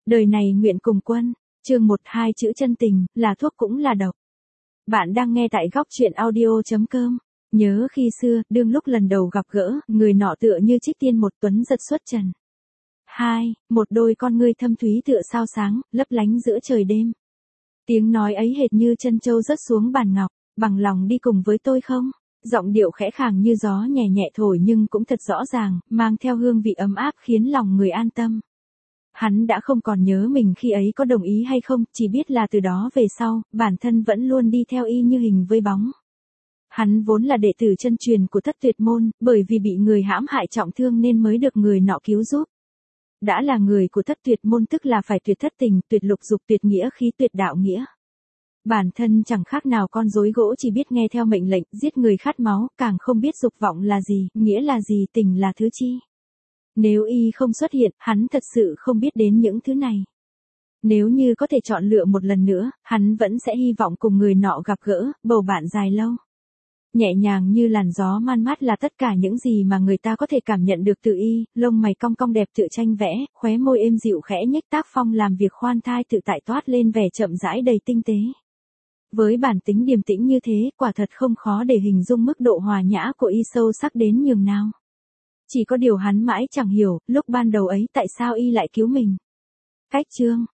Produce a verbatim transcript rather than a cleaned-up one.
Đời này nguyện cùng quân, chương một hai chữ chân tình, là thuốc cũng là độc. Bạn đang nghe tại góc truyện audio.com. Nhớ khi xưa, đương lúc lần đầu gặp gỡ, người nọ tựa như trích tiên một tuấn giật xuất trần. Hai, một đôi con ngươi thâm thúy tựa sao sáng, lấp lánh giữa trời đêm. Tiếng nói ấy hệt như chân châu rớt xuống bàn ngọc, bằng lòng đi cùng với tôi không? Giọng điệu khẽ khàng như gió nhẹ nhẹ thổi nhưng cũng thật rõ ràng, mang theo hương vị ấm áp khiến lòng người an tâm. Hắn đã không còn nhớ mình khi ấy có đồng ý hay không, chỉ biết là từ đó về sau, bản thân vẫn luôn đi theo y như hình với bóng. Hắn vốn là đệ tử chân truyền của Thất Tuyệt Môn, bởi vì bị người hãm hại trọng thương nên mới được người nọ cứu giúp. Đã là người của Thất Tuyệt Môn tức là phải tuyệt thất tình, tuyệt lục dục, tuyệt nghĩa khí, tuyệt đạo nghĩa. Bản thân chẳng khác nào con rối gỗ, chỉ biết nghe theo mệnh lệnh, giết người khát máu, càng không biết dục vọng là gì, nghĩa là gì, tình là thứ chi. Nếu y không xuất hiện, hắn thật sự không biết đến những thứ này. Nếu như có thể chọn lựa một lần nữa, hắn vẫn sẽ hy vọng cùng người nọ gặp gỡ, bầu bạn dài lâu. Nhẹ nhàng như làn gió man mát là tất cả những gì mà người ta có thể cảm nhận được từ y, lông mày cong cong đẹp tựa tranh vẽ, khóe môi êm dịu khẽ nhếch, tác phong làm việc khoan thai tự tại toát lên vẻ chậm rãi đầy tinh tế. Với bản tính điềm tĩnh như thế, quả thật không khó để hình dung mức độ hòa nhã của y sâu sắc đến nhường nào. Chỉ có điều hắn mãi chẳng hiểu, lúc ban đầu ấy tại sao y lại cứu mình. Cách chương,